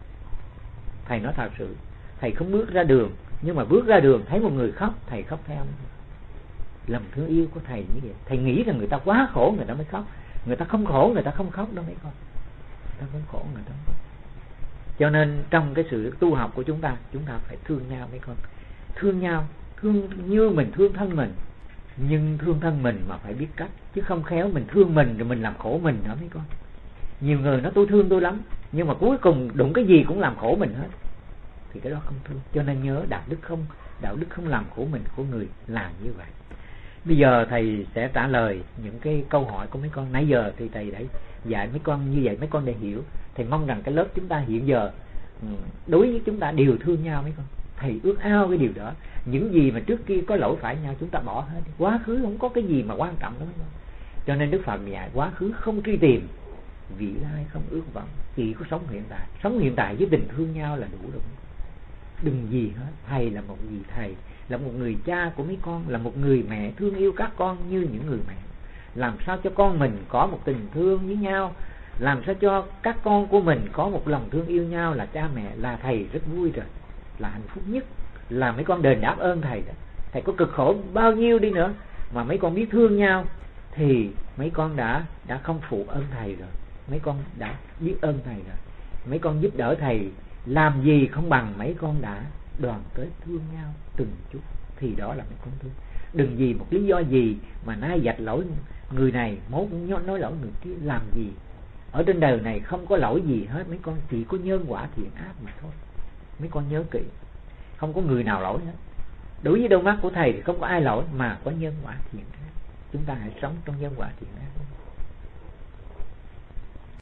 Thầy nói thật sự, thầy không bước ra đường, nhưng mà bước ra đường thấy một người khóc, thầy khóc theo. Lòng thương yêu của thầy như vậy. Thầy nghĩ rằng người ta quá khổ người ta mới khóc, người ta không khổ người ta không khóc đâu mấy con. Người ta không khổ người ta không khóc. Cho nên trong cái sự tu học của chúng ta phải thương nhau mấy con. Thương nhau, thương như mình thương thân mình, nhưng thương thân mình mà phải biết cách, chứ không khéo mình thương mình rồi mình làm khổ mình nữa mấy con. Nhiều người nói tôi thương tôi lắm, nhưng mà cuối cùng đụng cái gì cũng làm khổ mình hết, thì cái đó không thương. Cho nên nhớ đạo đức không làm khổ mình khổ người, làm như vậy. Bây giờ thầy sẽ trả lời những cái câu hỏi của mấy con. Nãy giờ thì thầy đã dạy mấy con như vậy, mấy con để hiểu. Thầy mong rằng cái lớp chúng ta hiện giờ đối với chúng ta đều thương nhau mấy con. Thầy ước ao cái điều đó. Những gì mà trước kia có lỗi phải nhau chúng ta bỏ hết. Quá khứ không có cái gì mà quan trọng đó mấy con. Cho nên Đức Phật dạy quá khứ không truy tìm, vị lai không ước vọng, chỉ có sống hiện tại. Sống hiện tại với tình thương nhau là đủ rồi. Đừng gì hết. Thầy là một vị thầy, là một người cha của mấy con, là một người mẹ thương yêu các con như những người mẹ. Làm sao cho con mình có một tình thương với nhau, làm sao cho các con của mình có một lòng thương yêu nhau là cha mẹ, là thầy rất vui rồi, là hạnh phúc nhất, là mấy con đền đáp ơn thầy đó. Thầy có cực khổ bao nhiêu đi nữa mà mấy con biết thương nhau thì mấy con đã không phụ ơn thầy rồi. Mấy con đã biết ơn thầy rồi. Mấy con giúp đỡ thầy làm gì không bằng mấy con đã đoàn kết thương nhau từng chút, thì đó là mấy con thương. Đừng vì một lý do gì mà nay dạch lỗi người này, mốt nói lỗi người kia, làm gì. Ở trên đời này không có lỗi gì hết mấy con, chỉ có nhân quả thiện ác mà thôi. Mấy con nhớ kỹ, không có người nào lỗi hết. Đối với đôi mắt của thầy thì không có ai lỗi, mà có nhân quả thiện ác. Chúng ta hãy sống trong nhân quả thiện ác.